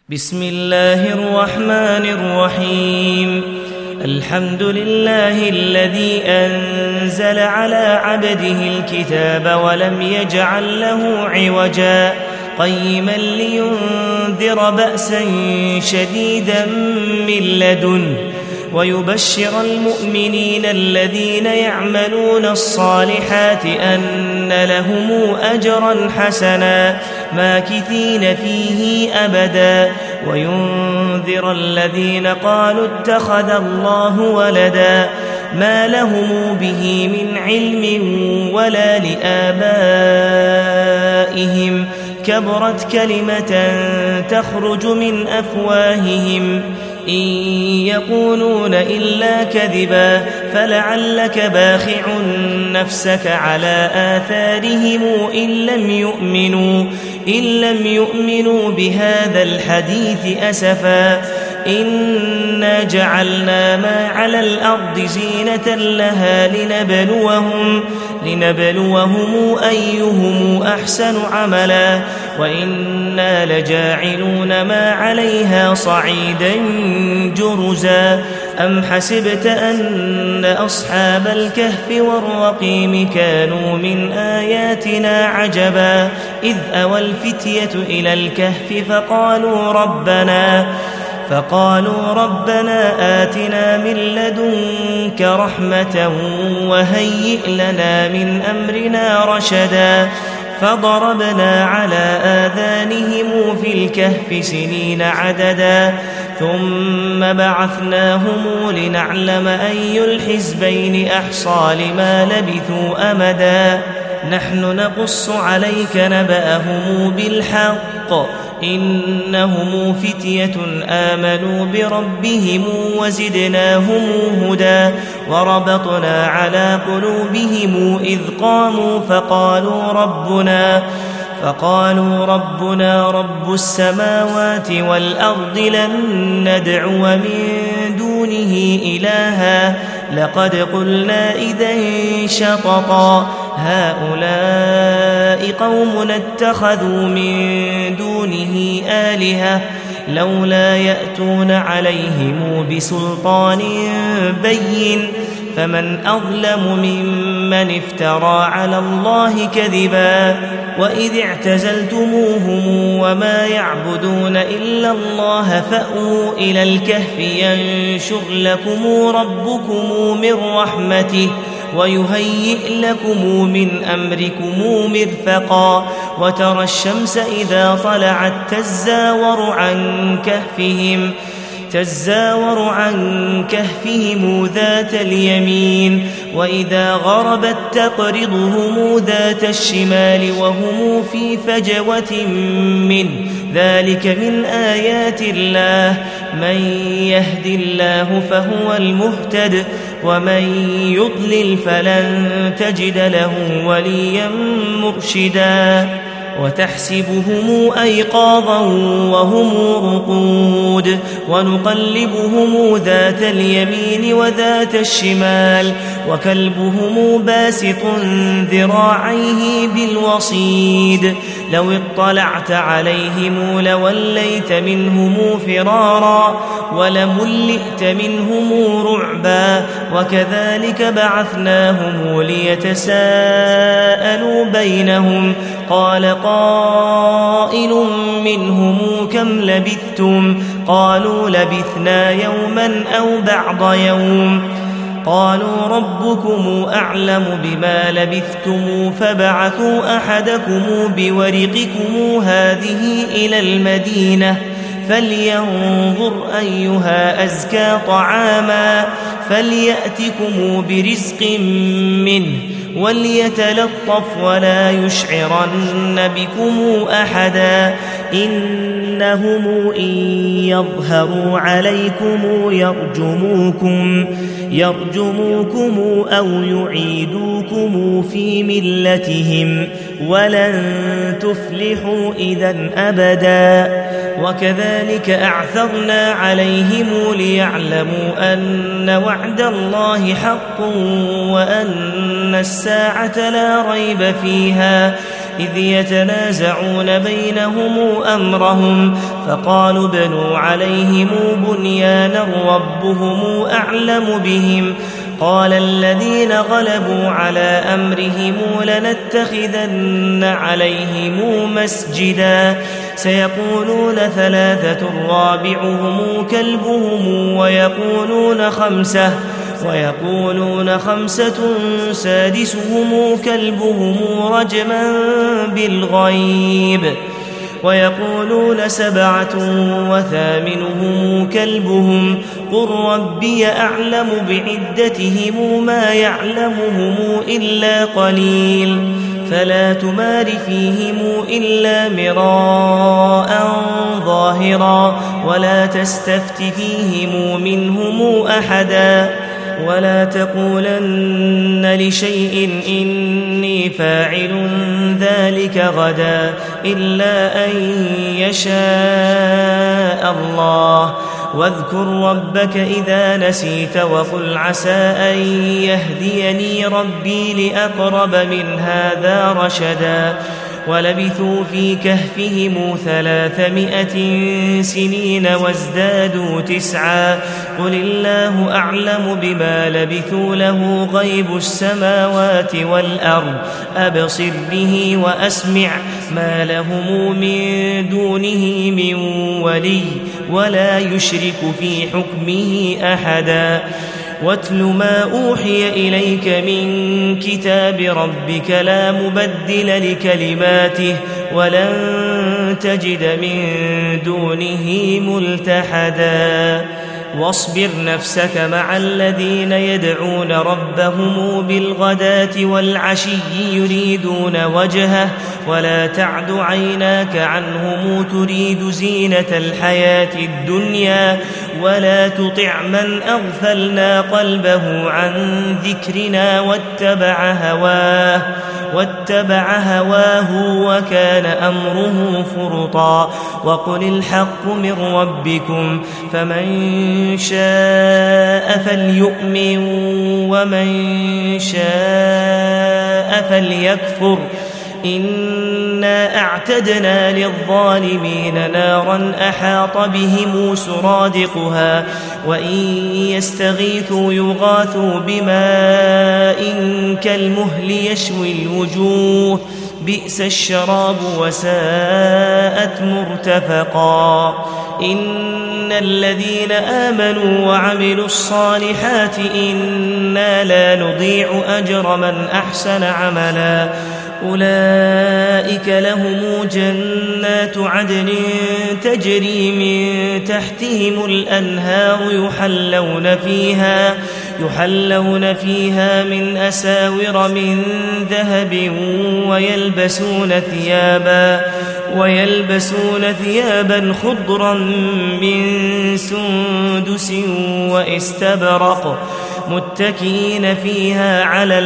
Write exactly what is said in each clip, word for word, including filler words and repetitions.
بسم الله الرحمن الرحيم. الحمد لله الذي أنزل على عبده الكتاب ولم يجعل له عوجا قيما لينذر بأسا شديدا من لدنه ويبشر المؤمنين الذين يعملون الصالحات أن لهم أجرا حسنا ماكثين فيه أبدا وينذر الذين قالوا اتخذ الله ولدا ما لهم به من علم ولا لآبائهم كبرت كلمة تخرج من أفواههم إن يقولون إلا كذبا فلعلك باخع نفسك على آثارهم إن لم يؤمنوا, إن لم يؤمنوا بهذا الحديث أسفا إنا جعلنا ما على الأرض زينة لها لنبلوهم, لنبلوهم أيهم أحسن عملا وإنا لجاعلون ما عليها صعيدا جرزا أم حسبت أن أصحاب الكهف والرقيم كانوا من آياتنا عجبا إذ أوى الفتية إلى الكهف فقالوا ربنا فقالوا ربنا آتنا من لدنك رحمة وهيئ لنا من أمرنا رشدا فضربنا على آذانهم في الكهف سنين عددا ثم بعثناهم لنعلم أي الحزبين أحصى لما لبثوا أمدا نحن نقص عليك نبأهم بالحق إنهم فتية آمنوا بربهم وزدناهم هدى وربطنا على قلوبهم إذ قاموا فقالوا ربنا فقالوا ربنا رب السماوات والأرض لن ندعو من دونه إلها لقد قلنا إذن شططا هؤلاء قوم اتخذوا من دونه آلهة لولا يأتون عليهم بسلطان بين فمن أظلم ممن افترى على الله كذبا وإذ اعتزلتموهم وما يعبدون إلا الله فأووا إلى الكهف ينشر لكم ربكم من رحمته ويهيئ لكم من أمركم مرفقا وترى الشمس إذا طلعت تزاور عن كهفهم تزاور عن كهفهم ذات اليمين وإذا غربت تقرضهم ذات الشمال وهم في فجوة منه ذلك من آيات الله من يهد الله فهو المهتد ومن يضلل فلن تجد له وليا مرشدا وتحسبهم أيقاظا وهم رقود ونقلبهم ذات اليمين وذات الشمال وكلبهم باسط ذراعيه بالوصيد لو اطلعت عليهم لوليت منهم فرارا ولملئت منهم رعبا وكذلك بعثناهم ليتساءلوا بينهم قال قائل منهم كم لبثتم قالوا لبثنا يوما أو بعض يوم قالوا ربكم أعلم بما لبثتم فبعثوا أحدكم بورقكم هذه إلى المدينة فلينظر أيها أزكى طعاما فليأتكم برزق منه وليتلطف ولا يشعرن بكم أحدا إنهم إن يظهروا عليكم يرجموكم يرجموكم أو يعيدوكم في ملتهم ولن تفلحوا إذا أبدا وكذلك أعثرنا عليهم ليعلموا أن وعد الله حق وأن الساعة لا ريب فيها إذ يتنازعون بينهم أمرهم فقالوا ابنوا عليهم بنيانا ربهم أعلم بهم قال الذين غلبوا على أمرهم لنتخذن عليهم مسجدا سيقولون ثلاثة رابعهم كلبهم ويقولون خمسة ويقولون خمسة سادسهم كلبهم رجما بالغيب ويقولون سبعة وثامنهم كلبهم قل ربي أعلم بعدتهم ما يعلمهم إلا قليل فلا تمار فيهم إلا مراء ظاهرا ولا تستفت فيهم منهم أحدا ولا تقولن لشيء إني فاعل ذلك غدا إلا أن يشاء الله واذكر ربك إذا نسيت وقل عسى أن يهديني ربي لأقرب من هذا رشدا ولبثوا في كهفهم ثلاثمائة سنين وازدادوا تسعا قل الله أعلم بما لبثوا له غيب السماوات والأرض أبصر به وأسمع ما لهم من دونه من ولي ولا يشرك في حكمه أحدا واتل ما أوحي إليك من كتاب ربك لا مبدل لكلماته ولن تجد من دونه ملتحدا واصبر نفسك مع الذين يدعون ربهم بالغداة والعشي يريدون وجهه ولا تعد عيناك عنهم تريد زينة الحياة الدنيا ولا تطع من أغفلنا قلبه عن ذكرنا واتبع هواه واتبع هواه وكان أمره فرطا وقل الحق من ربكم فمن شاء فليؤمن ومن شاء فليكفر إنا أعتدنا للظالمين نارا أحاط بهم سرادقها وإن يستغيثوا يغاثوا بماء كالمهل يشوي الوجوه بئس الشراب وساءت مرتفقا إن الذين آمنوا وعملوا الصالحات إنا لا نضيع أجر من أحسن عملا أولئك لهم جنات عدن تجري من تحتهم الأنهار يحلون فيها يحلون فيها من أساور من ذهب ويلبسون ثيابا ويلبسون ثيابا خضرا من سندس واستبرق متكئين فيها على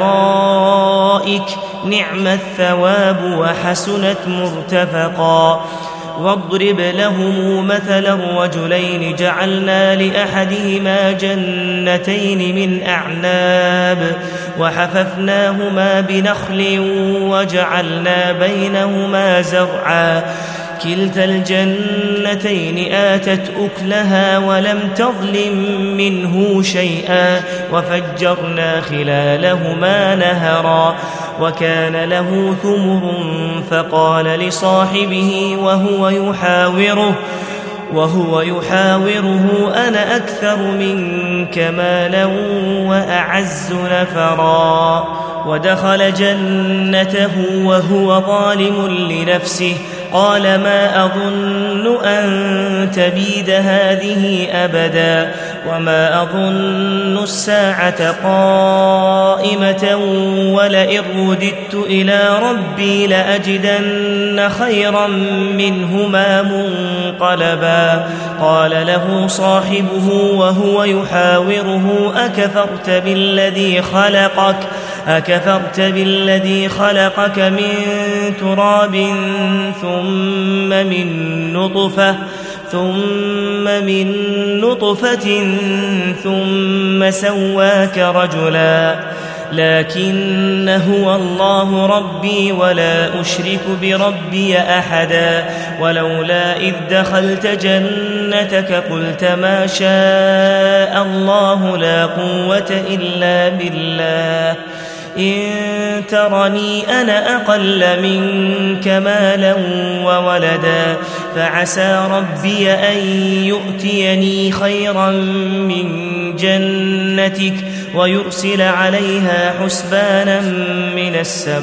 الأرائك نعم الثواب وحسنت مرتفقا واضرب لهم مثلا رجلين جعلنا لأحدهما جنتين من أعناب وحففناهما بنخل وجعلنا بينهما زرعا كلتا الجنتين آتت أكلها ولم تظلم منه شيئا وفجرنا خلالهما نهرا وكان له ثمر فقال لصاحبه وهو يحاوره وهو يحاوره أنا أكثر منك مالا وأعز نفرا ودخل جنته وهو ظالم لنفسه قال ما أظن أن تبيد هذه أبدا وما أظن الساعة قائمة ولئن رددت إلى ربي لأجدن خيرا منهما منقلبا قال له صاحبه وهو يحاوره أكفرت بالذي خلقك أكفرت بالذي خلقك من تراب ثم من نطفة ثم من نطفة ثم سواك رجلا لكن هو الله ربي ولا أشرك بربي أحدا ولولا إذ دخلت جنتك قلت ما شاء الله لا قوة إلا بالله إن ترني أنا أقل منك مالا وولدا فعسى ربي أن يؤتيني خيرا من جنتك ويرسل عليها حسبانا من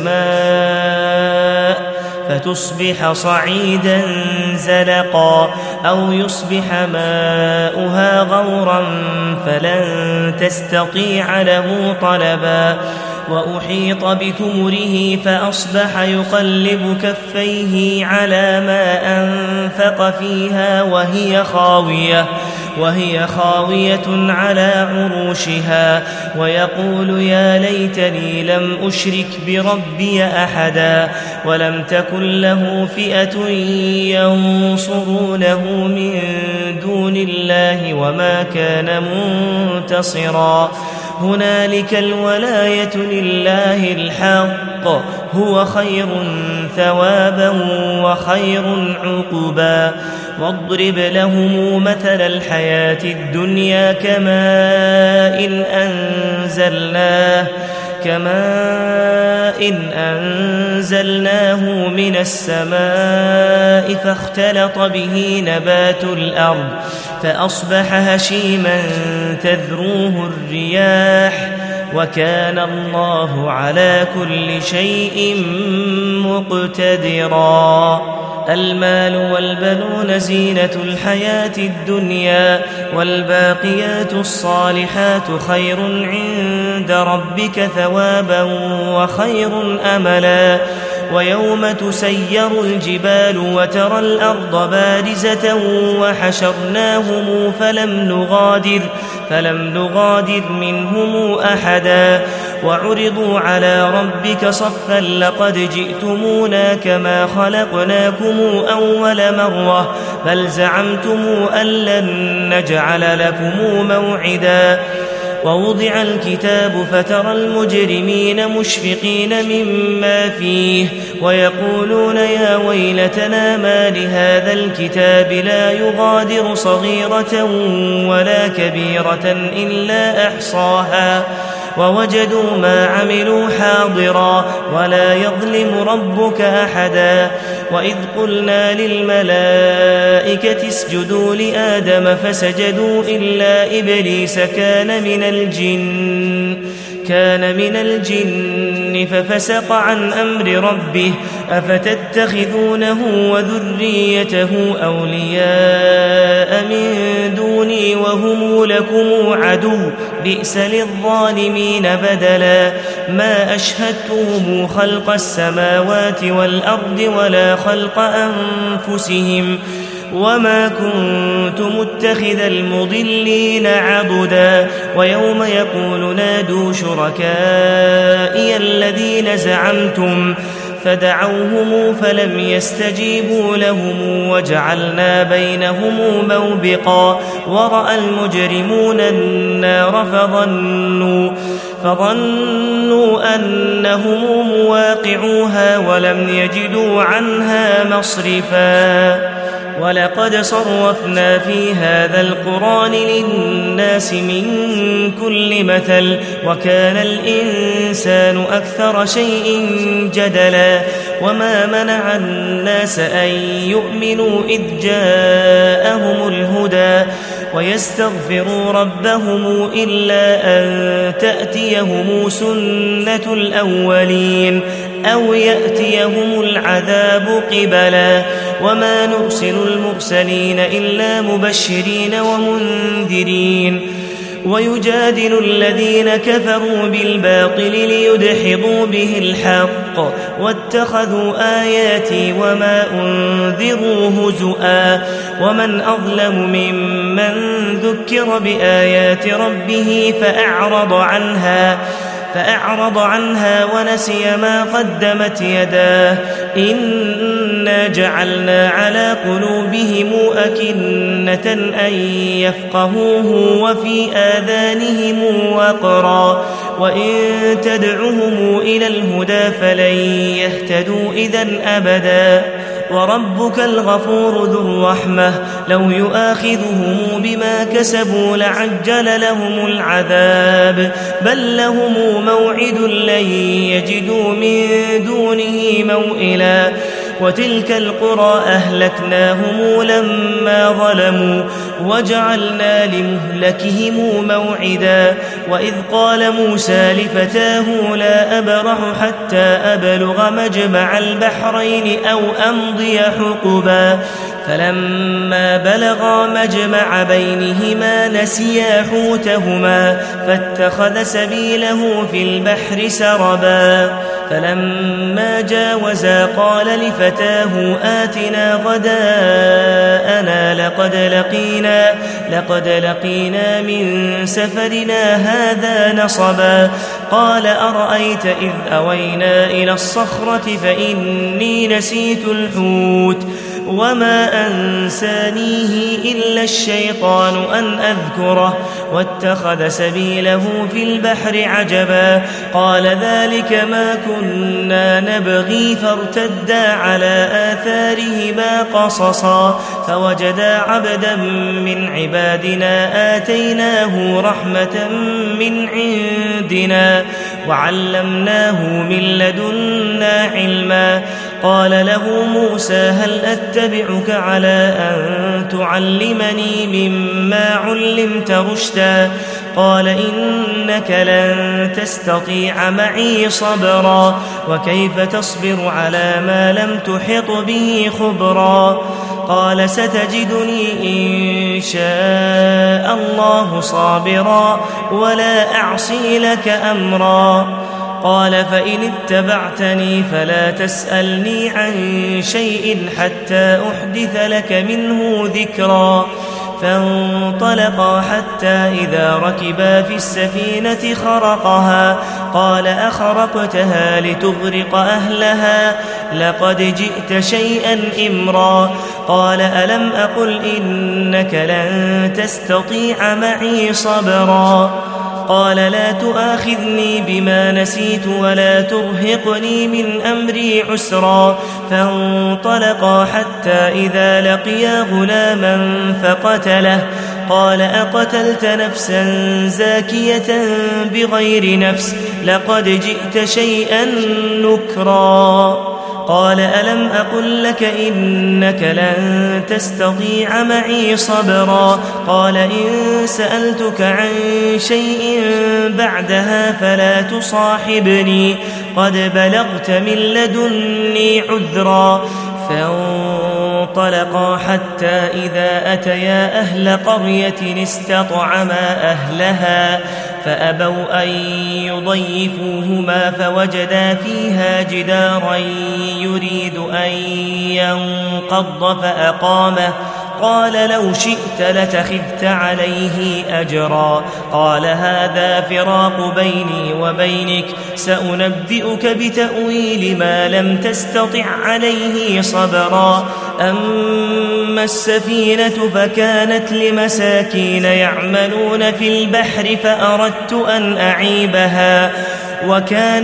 السماء فتصبح صعيدا زلقا أو يصبح ماؤها غورا فلن تستطيع له طلبا وأحيط بثمره فأصبح يقلب كفيه على ما أنفق فيها وهي خاوية وهي خاوية على عروشها ويقول يا ليتني لم أشرك بربي أحدا ولم تكن له فئة ينصرونه من دون الله وما كان منتصرا هنالك الولاية لله الحق هو خير ثوابا وخير عقبا واضرب لهم مثل الحياة الدنيا كماء إن أنزلناه كماء إن أنزلناه من السماء فاختلط به نبات الأرض فأصبح هشيما تذروه الرياح وكان الله على كل شيء مقتدرا المال والبنون زينة الحياة الدنيا والباقيات الصالحات خير عند ربك ثوابا وخير أملا ويوم تسير الجبال وترى الأرض بارزة وحشرناهم فلم نغادر فلم نغادر منهم أحدا وعرضوا على ربك صفا لقد جئتمونا كما خلقناكم أول مرة بل زعمتم أن لن نجعل لكم موعدا ووضع الكتاب فترى المجرمين مشفقين مما فيه ويقولون يا ويلتنا ما لهذا الكتاب لا يغادر صغيرة ولا كبيرة إلا أحصاها ووجدوا ما عملوا حاضرا ولا يظلم ربك أحدا وإذ قلنا للملائكة اسجدوا لآدم فسجدوا إلا إبليس كان من الجن كان من الجن ففسق عن أمر ربه أفتتخذونه وذريته أولياء من دوني وهم لكم عدو بئس للظالمين بدلا ما أشهدتهم خلق السماوات والأرض ولا خلق أنفسهم وما كنت متخذ المضلين عضدا ويوم يقول نادوا شركائي الذين زعمتم فدعوهم فلم يستجيبوا لهم وجعلنا بينهم موبقا ورأى المجرمون النار فظنوا فظنوا أنهم مواقعوها ولم يجدوا عنها مصرفا ولقد صرفنا في هذا القرآن للناس من كل مثل وكان الإنسان أكثر شيء جدلا وما منع الناس أن يؤمنوا إذ جاءهم الهدى ويستغفروا ربهم إلا أن تأتيهم سنة الأولين أو يأتيهم العذاب قبلا وما نرسل المرسلين إلا مبشرين ومنذرين ويجادل الذين كفروا بالباطل ليدحضوا به الحق واتخذوا آياتي وما أنذروا هزؤا ومن أظلم ممن ذكر بآيات ربه فأعرض عنها فأعرض عنها ونسي ما قدمت يداه إنا جعلنا على قلوبهم أكنة أن يفقهوه وفي آذانهم وقرا وإن تدعهم إلى الهدى فلن يهتدوا إذن أبدا وربك الغفور ذو الرحمة لو يؤاخذهم بما كسبوا لعجل لهم العذاب بل لهم موعد لن يجدوا من دونه موئلا وتلك القرى أهلكناهم لما ظلموا وجعلنا لمهلكهم موعدا وإذ قال موسى لفتاه لا أبرح حتى أبلغ مجمع البحرين أو أمضي حقبا فلما بلغا مجمع بينهما نسيا حوتهما فاتخذ سبيله في البحر سربا فلما جاوزا قال لفتاه آتنا غداءنا لقد لقينا لقد لقينا من سفرنا هذا نصبا قال أرأيت إذ أوينا إلى الصخرة فإني نسيت الحوت وما أنسانيه إلا الشيطان أن أذكره واتخذ سبيله في البحر عجبا قال ذلك ما كنا نبغي فارتدا على آثارهما قصصا فوجدا عبدا من عبادنا آتيناه رحمة من عندنا وعلمناه من لدنا علما قال له موسى هل أتبعك على أن تعلمني مما علمت رشدا قال إنك لن تستطيع معي صبرا وكيف تصبر على ما لم تحط به خبرا قال ستجدني إن شاء الله صابرا ولا أعصي لك أمرا قال فإن اتبعتني فلا تسألني عن شيء حتى أحدث لك منه ذكرا فانطلقا حتى إذا ركبا في السفينة خرقها قال أخرقتها لتغرق أهلها لقد جئت شيئا إمرا قال ألم أقل إنك لن تستطيع معي صبرا قال لا تؤاخذني بما نسيت ولا ترهقني من أمري عسرا فانطلقا حتى إذا لقيا غلاما فقتله قال أقتلت نفسا زاكية بغير نفس لقد جئت شيئا نكرا قال ألم أقل لك إنك لن تستطيع معي صبرا قال إن سألتك عن شيء بعدها فلا تصاحبني قد بلغت من لدني عذرا فانطلقا حتى إذا أتيا أهل قرية استطعما أهلها فأبوا أن يضيفوهما فوجدا فيها جدارا يريد أن ينقض فأقامه قال لو شئت لتخذت عليه أجرا قال هذا فراق بيني وبينك سأنبئك بتأويل ما لم تستطع عليه صبرا أما السفينة فكانت لمساكين يعملون في البحر فأردت أن أعيبها وكان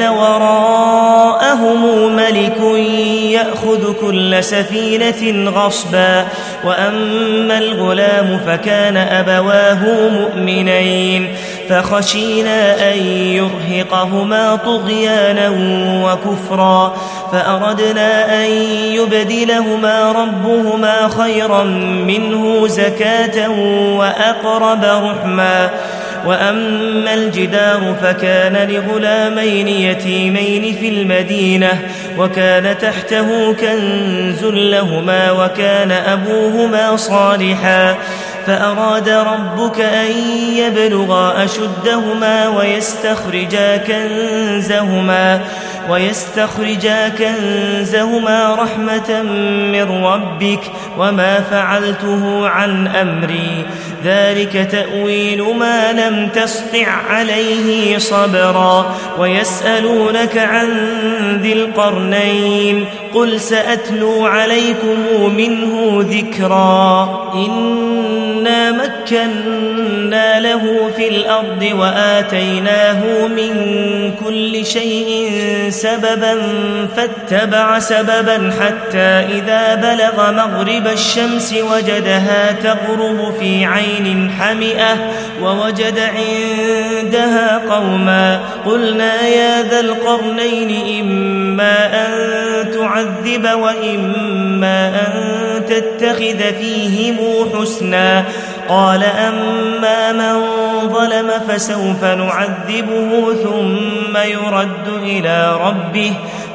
وراءهم ملك يأخذ كل سفينة غصبا وأما الغلام فكان أبواه مؤمنين فخشينا أن يرهقهما طغيانا وكفرا فأردنا أن يبدلهما ربهما خيرا منه زكاة وأقرب رحما وأما الجدار فكان لغلامين يتيمين في المدينة وكان تحته كنز لهما وكان أبوهما صالحا فأراد ربك أن يبلغا أشدهما ويستخرجا كنزهما ويستخرجا كنزهما رحمة من ربك وما فعلته عن أمري ذلك تأويل ما لم تسطع عليه صبرا ويسألونك عن ذي القرنين قل سأتلو عليكم منه ذكرا إنا مكنا مكنا له في الأرض وآتيناه من كل شيء سببا فاتبع سببا حتى إذا بلغ مغرب الشمس وجدها تغرب في عين حمئة ووجد عندها قوما قلنا يا ذا القرنين إما أن تعذب وإما أن تتخذ فيهم حسنا قال أما من ظلم فسوف نعذبه ثم يرد إلى ربه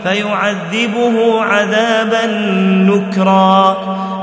فيعذبه عذابا نكرا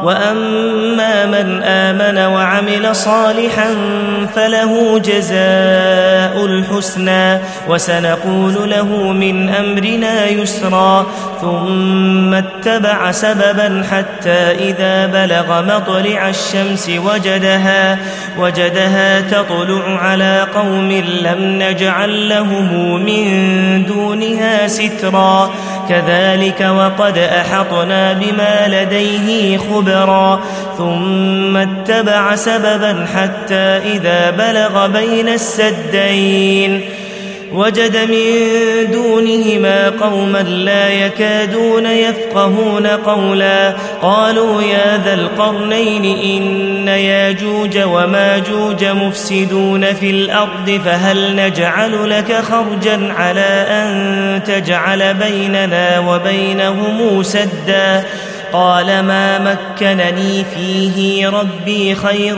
وأما من آمن وعمل صالحا فله جزاء الحسنى وسنقول له من أمرنا يسرا ثم اتبع سببا حتى إذا بلغ مطلع الشمس وجدها, وجدها تطلع على قوم لم نجعل لهم من دونها سترا كذلك وقد أحطنا بما لديه خبرا ثم اتبع سببا حتى إذا بلغ بين السدين وجد من دونهما قوما لا يكادون يفقهون قولا قالوا يا ذا القرنين إن ياجوج وماجوج مفسدون في الأرض فهل نجعل لك خرجا على أن تجعل بيننا وبينهم سدا قال ما مكنني فيه ربي خير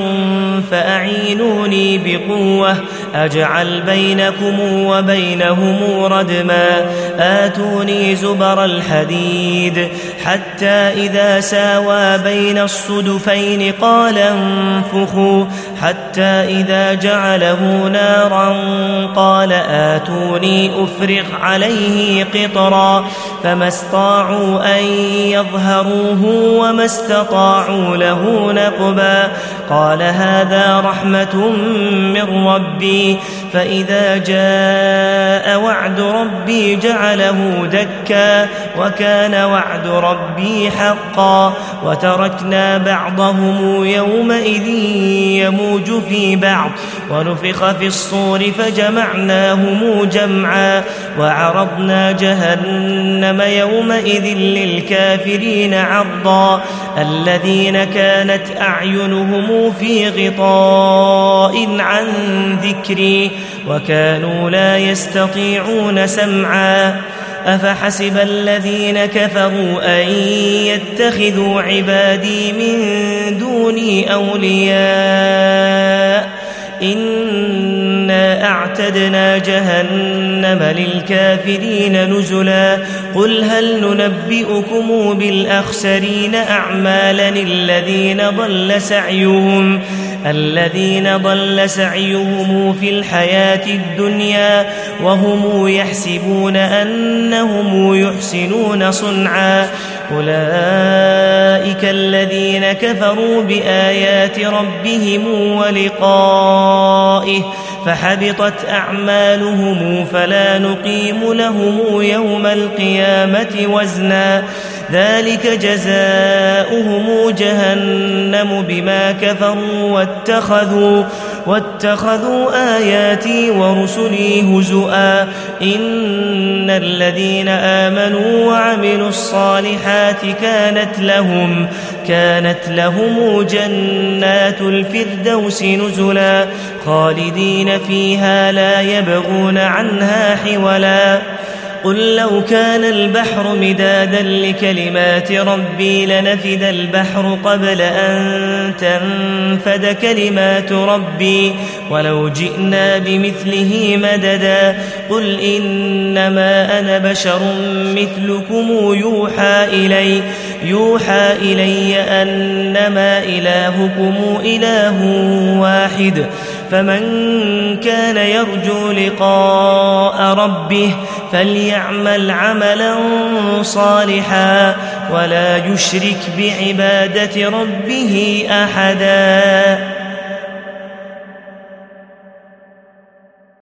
فأعينوني بقوة أجعل بينكم وبينهم ردما آتوني زبر الحديد حتى إذا ساوى بين الصدفين قال انفخوا حتى إذا جعله نارا قال آتوني أفرغ عليه قطرا فما استطاعوا أن يظهروه وما استطاعوا له نقبا قال هذا رحمة من ربي فإذا جاء وعد ربي جعله دكا وكان وعد ربي حقا وتركنا بعضهم يومئذ يموج في بعض ونفخ في الصور فجمعناهم جمعا وعرضنا جهنم يومئذ للكافرين عرضا الذين كانت أعينهم في غطاء عن ذكري وكانوا لا يستطيعون سمعا أفحسب الذين كفروا أن يتخذوا عبادي من دوني أولياء إنا أعتدنا جهنم للكافرين نزلا قل هل ننبئكم بالأخسرين أعمالا الذين ضل سعيهم الذين ضل سعيهم في الحياة الدنيا وهم يحسبون أنهم يحسنون صنعا أولئك الذين كفروا بآيات ربهم ولقائه فحبطت أعمالهم فلا نقيم لهم يوم القيامة وزنا ذلك جزاؤهم جهنم بما كفروا واتخذوا, واتخذوا آياتي ورسلي هزؤا إن الذين آمنوا وعملوا الصالحات كانت لهم كانت لهم جنات الفردوس نزلا خالدين فيها لا يبغون عنها حولا قل لو كان البحر مدادا لكلمات ربي لنفد البحر قبل أن تنفد كلمات ربي ولو جئنا بمثله مددا قل إنما أنا بشر مثلكم يوحى إلي يوحى إلي أنما إلهكم إله واحد فمن كان يرجو لقاء ربه فليعمل عملا صالحا ولا يشرك بعبادة ربه أحدا.